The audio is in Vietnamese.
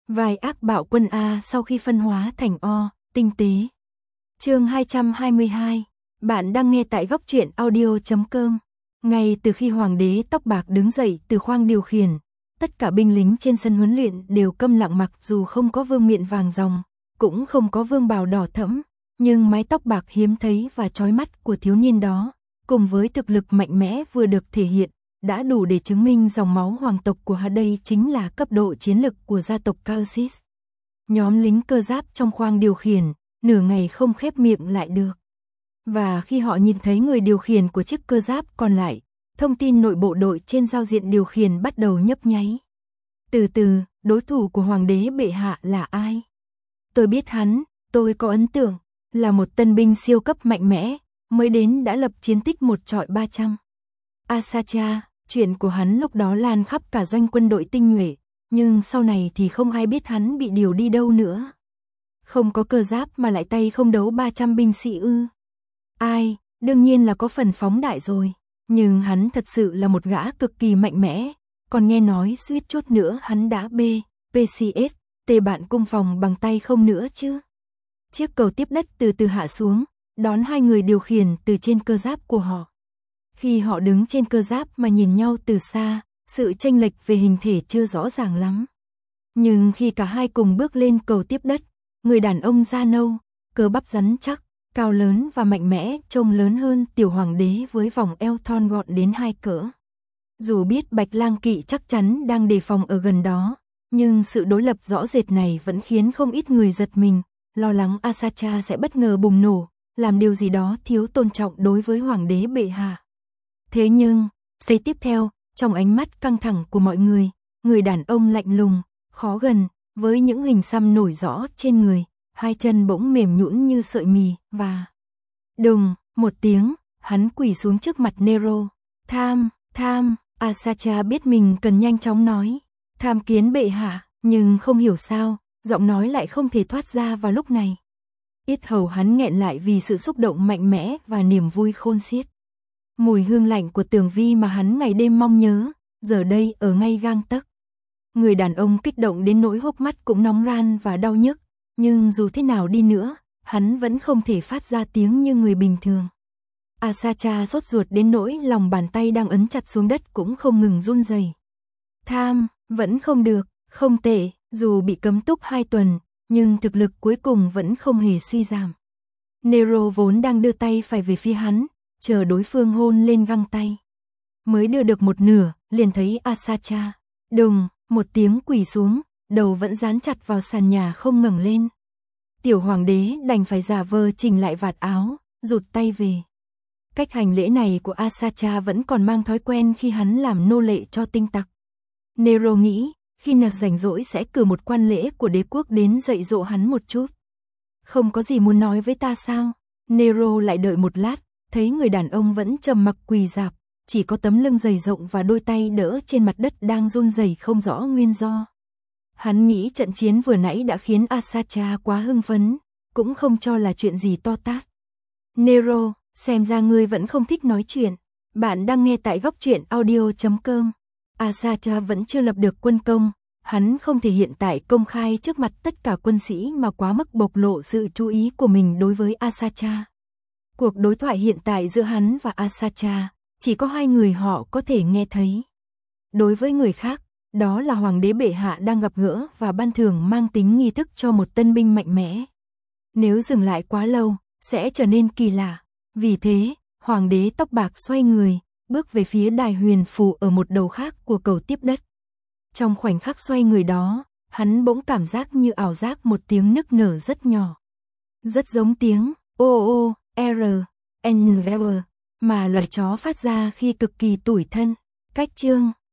Vài ác bạo quân A sau khi phân hóa thành O, tinh tế. Chương 222. Bạn đang nghe tại góc truyện audio.com. Ngay từ khi hoàng đế tóc bạc đứng dậy từ khoang điều khiển, tất cả binh lính trên sân huấn luyện đều câm lặng, mặc dù không có vương miện vàng ròng, cũng không có vương bào đỏ thẫm, nhưng mái tóc bạc hiếm thấy và chói mắt của thiếu niên đó, cùng với thực lực mạnh mẽ vừa được thể hiện, đã đủ để chứng minh dòng máu hoàng tộc của hắn đây chính là cấp độ chiến lực của gia tộc Kaosis. Nhóm lính cơ giáp trong khoang điều khiển, nửa ngày không khép miệng lại được. Và khi họ nhìn thấy người điều khiển của chiếc cơ giáp còn lại, thông tin nội bộ đội trên giao diện điều khiển bắt đầu nhấp nháy. Từ từ, đối thủ của hoàng đế bệ hạ là ai? Tôi biết hắn, tôi có ấn tượng, là một tân binh siêu cấp mạnh mẽ, mới đến đã lập chiến tích 1-300. Asacha, chuyện của hắn lúc đó lan khắp cả doanh quân đội tinh nhuệ, nhưng sau này thì không ai biết hắn bị điều đi đâu nữa. Không có cơ giáp mà lại tay không đấu 300 binh sĩ ư? Ai, đương nhiên là có phần phóng đại rồi, nhưng hắn thật sự là một gã cực kỳ mạnh mẽ, còn nghe nói suýt chút nữa hắn đã PCS, tề bạn cung phòng bằng tay không nữa chứ. Chiếc cầu tiếp đất từ từ hạ xuống, đón hai người điều khiển từ trên cơ giáp của họ. Khi họ đứng trên cơ giáp mà nhìn nhau từ xa, sự chênh lệch về hình thể chưa rõ ràng lắm. Nhưng khi cả hai cùng bước lên cầu tiếp đất, người đàn ông da nâu, cơ bắp rắn chắc, cao lớn và mạnh mẽ, trông lớn hơn tiểu hoàng đế với vòng eo thon gọn đến 2 cỡ. Dù biết Bạch Lang Kỵ chắc chắn đang đề phòng ở gần đó, nhưng sự đối lập rõ rệt này vẫn khiến không ít người giật mình, lo lắng Asacha sẽ bất ngờ bùng nổ, làm điều gì đó thiếu tôn trọng đối với hoàng đế bệ hạ. Thế nhưng, giây tiếp theo, trong ánh mắt căng thẳng của mọi người đàn ông lạnh lùng, khó gần, với những hình xăm nổi rõ trên người, hai chân bỗng mềm nhũn như sợi mì, và đùng, một tiếng, hắn quỳ xuống trước mặt Nero. Tham, Asacha biết mình cần nhanh chóng nói, tham kiến bệ hạ, nhưng không hiểu sao, giọng nói lại không thể thoát ra vào lúc này. Yết hầu hắn nghẹn lại vì sự xúc động mạnh mẽ và niềm vui khôn xiết. Mùi hương lạnh của Tường Vi mà hắn ngày đêm mong nhớ, giờ đây ở ngay gang tấc. Người đàn ông kích động đến nỗi hốc mắt cũng nóng ran và đau nhức, nhưng dù thế nào đi nữa, hắn vẫn không thể phát ra tiếng như người bình thường. Asacha sốt ruột đến nỗi lòng bàn tay đang ấn chặt xuống đất cũng không ngừng run rẩy. Tham, vẫn không được, không tệ, dù bị cấm túc 2 tuần, nhưng thực lực cuối cùng vẫn không hề suy giảm. Nero vốn đang đưa tay phải về phía hắn, chờ đối phương hôn lên găng tay. Mới đưa được một nửa, liền thấy Asacha, đùng, một tiếng quỳ xuống, đầu vẫn dán chặt vào sàn nhà không ngẩng lên. Tiểu hoàng đế đành phải giả vờ chỉnh lại vạt áo, rụt tay về. Cách hành lễ này của Asacha vẫn còn mang thói quen khi hắn làm nô lệ cho tinh tặc. Nero nghĩ, khi nào rảnh rỗi sẽ cử một quan lễ của đế quốc đến dạy dỗ hắn một chút. Không có gì muốn nói với ta sao? Nero lại đợi một lát, thấy người đàn ông vẫn trầm mặc quỳ rạp, chỉ có tấm lưng dày rộng và đôi tay đỡ trên mặt đất đang run rẩy không rõ nguyên do. Hắn nghĩ trận chiến vừa nãy đã khiến Asacha quá hưng phấn, cũng không cho là chuyện gì to tát. Nero, xem ra ngươi vẫn không thích nói chuyện. Bạn đang nghe tại góc truyện audio.com. Asacha vẫn chưa lập được quân công, hắn không thể hiện tại công khai trước mặt tất cả quân sĩ mà quá mức bộc lộ sự chú ý của mình đối với Asacha. Cuộc đối thoại hiện tại giữa hắn và Asacha, chỉ có hai người họ có thể nghe thấy. Đối với người khác, đó là hoàng đế bệ hạ đang gặp gỡ và ban thưởng mang tính nghi thức cho một tân binh mạnh mẽ. Nếu dừng lại quá lâu, sẽ trở nên kỳ lạ. Vì thế, hoàng đế tóc bạc xoay người, bước về phía đài huyền phù ở một đầu khác của cầu tiếp đất. Trong khoảnh khắc xoay người đó, hắn bỗng cảm giác như ảo giác một tiếng nức nở rất nhỏ. Rất giống tiếng O-O-R-N-V-E mà loài chó phát ra khi cực kỳ tủi thân. Cách chương